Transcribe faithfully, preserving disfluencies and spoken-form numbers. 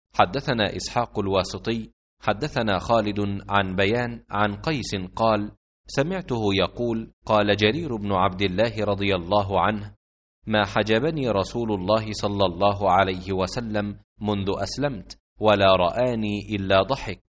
حدثنا إسحاق الواسطي حدثنا خالد عن بيان عن قيس قال: سمعته يقول: قال جرير بن عبد الله رضي الله عنه: ما حجبني رسول الله صلى الله عليه وسلم منذ أسلمت، ولا رآني إلا ضحك،